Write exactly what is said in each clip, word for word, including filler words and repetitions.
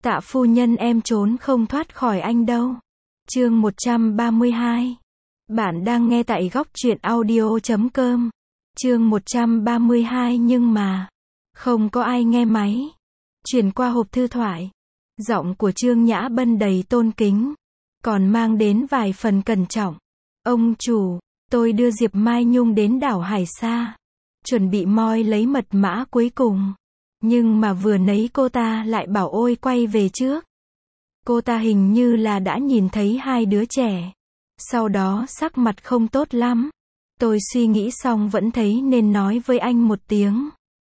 Tạ phu nhân em trốn không thoát khỏi anh đâu. Chương một trăm ba mươi hai. Bạn đang nghe tại góc truyện audio chấm com. Chương một trăm ba mươi hai nhưng mà không có ai nghe máy. Chuyển qua hộp thư thoại. Giọng của Trương Nhã Bân đầy tôn kính, còn mang đến vài phần cẩn trọng. Ông chủ, tôi đưa Diệp Mai Nhung đến đảo Hải Sa, chuẩn bị moi lấy mật mã cuối cùng. Nhưng mà vừa nấy cô ta lại bảo ôi quay về trước. Cô ta hình như là đã nhìn thấy hai đứa trẻ. Sau đó sắc mặt không tốt lắm. Tôi suy nghĩ xong vẫn thấy nên nói với anh một tiếng.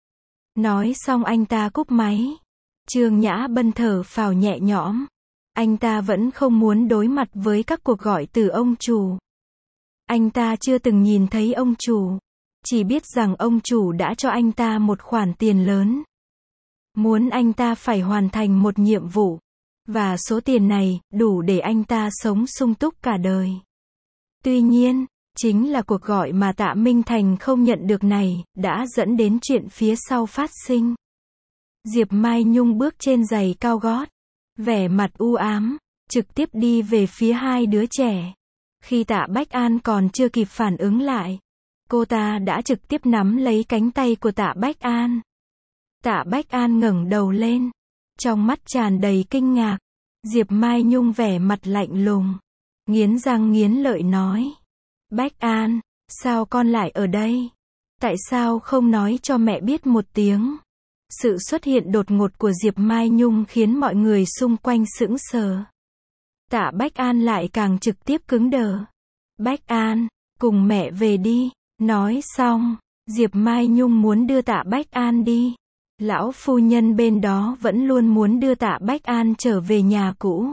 Nói xong anh ta cúp máy. Trương Nhã Bân thở phào nhẹ nhõm. Anh ta vẫn không muốn đối mặt với các cuộc gọi từ ông chủ. Anh ta chưa từng nhìn thấy ông chủ. Chỉ biết rằng ông chủ đã cho anh ta một khoản tiền lớn. Muốn anh ta phải hoàn thành một nhiệm vụ. Và số tiền này, đủ để anh ta sống sung túc cả đời. Tuy nhiên, chính là cuộc gọi mà Tạ Minh Thành không nhận được này, đã dẫn đến chuyện phía sau phát sinh. Diệp Mai Nhung bước trên giày cao gót, vẻ mặt u ám, trực tiếp đi về phía hai đứa trẻ. Khi Tạ Bách An còn chưa kịp phản ứng lại, cô ta đã trực tiếp nắm lấy cánh tay của Tạ Bách An. Tạ Bách An ngẩng đầu lên, trong mắt tràn đầy kinh ngạc. Diệp Mai Nhung vẻ mặt lạnh lùng, nghiến răng nghiến lợi nói. Bách An, sao con lại ở đây? Tại sao không nói cho mẹ biết một tiếng? Sự xuất hiện đột ngột của Diệp Mai Nhung khiến mọi người xung quanh sững sờ. Tạ Bách An lại càng trực tiếp cứng đờ. Bách An, cùng mẹ về đi. Nói xong, Diệp Mai Nhung muốn đưa Tạ Bách An đi. Lão phu nhân bên đó vẫn luôn muốn đưa Tạ Bách An trở về nhà cũ.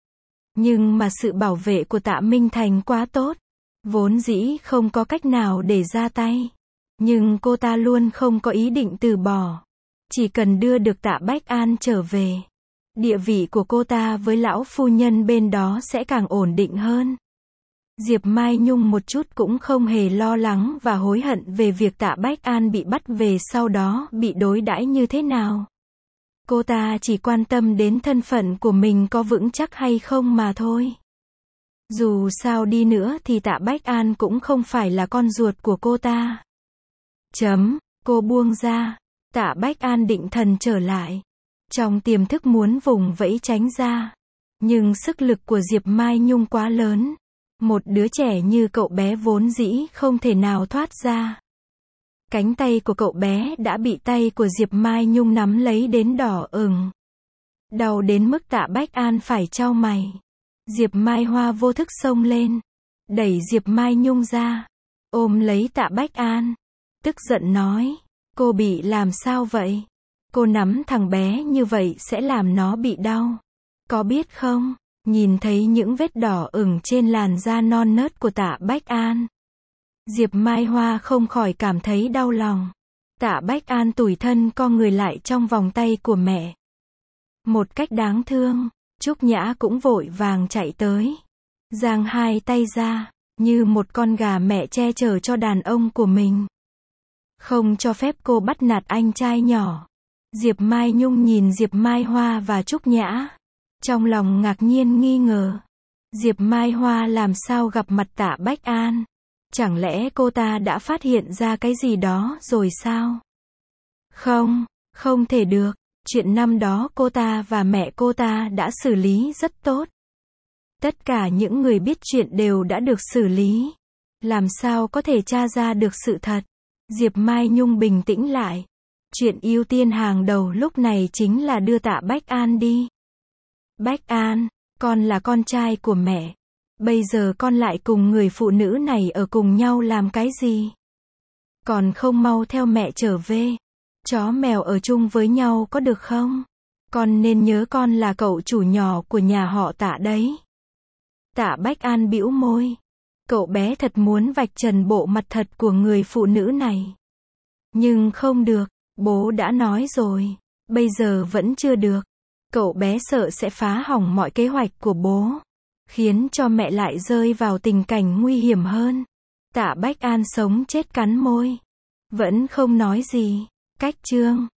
Nhưng mà sự bảo vệ của Tạ Minh Thành quá tốt. Vốn dĩ không có cách nào để ra tay. Nhưng cô ta luôn không có ý định từ bỏ. Chỉ cần đưa được Tạ Bách An trở về, địa vị của cô ta với lão phu nhân bên đó sẽ càng ổn định hơn. Diệp Mai Nhung một chút cũng không hề lo lắng và hối hận về việc Tạ Bách An bị bắt về sau đó bị đối đãi như thế nào. Cô ta chỉ quan tâm đến thân phận của mình có vững chắc hay không mà thôi. Dù sao đi nữa thì Tạ Bách An cũng không phải là con ruột của cô ta. Chấm, cô buông ra. Tạ Bách An định thần trở lại. Trong tiềm thức muốn vùng vẫy tránh ra. Nhưng sức lực của Diệp Mai Nhung quá lớn. Một đứa trẻ như cậu bé vốn dĩ không thể nào thoát ra. Cánh tay của cậu bé đã bị tay của Diệp Mai Nhung nắm lấy đến đỏ ửng. Đau đến mức Tạ Bách An phải chau mày. Diệp Mai Hoa vô thức xông lên. Đẩy Diệp Mai Nhung ra. Ôm lấy Tạ Bách An. Tức giận nói. Cô bị làm sao vậy? Cô nắm thằng bé như vậy sẽ làm nó bị đau. Có biết không? Nhìn thấy những vết đỏ ửng trên làn da non nớt của Tạ Bách An. Diệp Mai Hoa không khỏi cảm thấy đau lòng. Tạ Bách An tủi thân co người lại trong vòng tay của mẹ. Một cách đáng thương, Trúc Nhã cũng vội vàng chạy tới. Giang hai tay ra, như một con gà mẹ che chở cho đàn ông của mình. Không cho phép cô bắt nạt anh trai nhỏ. Diệp Mai Nhung nhìn Diệp Mai Hoa và Trúc Nhã. Trong lòng ngạc nhiên nghi ngờ. Diệp Mai Hoa làm sao gặp mặt Tạ Bách An? Chẳng lẽ cô ta đã phát hiện ra cái gì đó rồi sao? Không, không thể được. Chuyện năm đó cô ta và mẹ cô ta đã xử lý rất tốt. Tất cả những người biết chuyện đều đã được xử lý. Làm sao có thể tra ra được sự thật? Diệp Mai Nhung bình tĩnh lại. Chuyện ưu tiên hàng đầu lúc này chính là đưa Tạ Bách An đi. Bách An, con là con trai của mẹ. Bây giờ con lại cùng người phụ nữ này ở cùng nhau làm cái gì? Còn không mau theo mẹ trở về. Chó mèo ở chung với nhau có được không? Con nên nhớ con là cậu chủ nhỏ của nhà họ Tạ đấy. Tạ Bách An bĩu môi. Cậu bé thật muốn vạch trần bộ mặt thật của người phụ nữ này. Nhưng không được, bố đã nói rồi. Bây giờ vẫn chưa được. Cậu bé sợ sẽ phá hỏng mọi kế hoạch của bố. Khiến cho mẹ lại rơi vào tình cảnh nguy hiểm hơn. Tạ Bách An sống chết cắn môi. Vẫn không nói gì. Cách chương.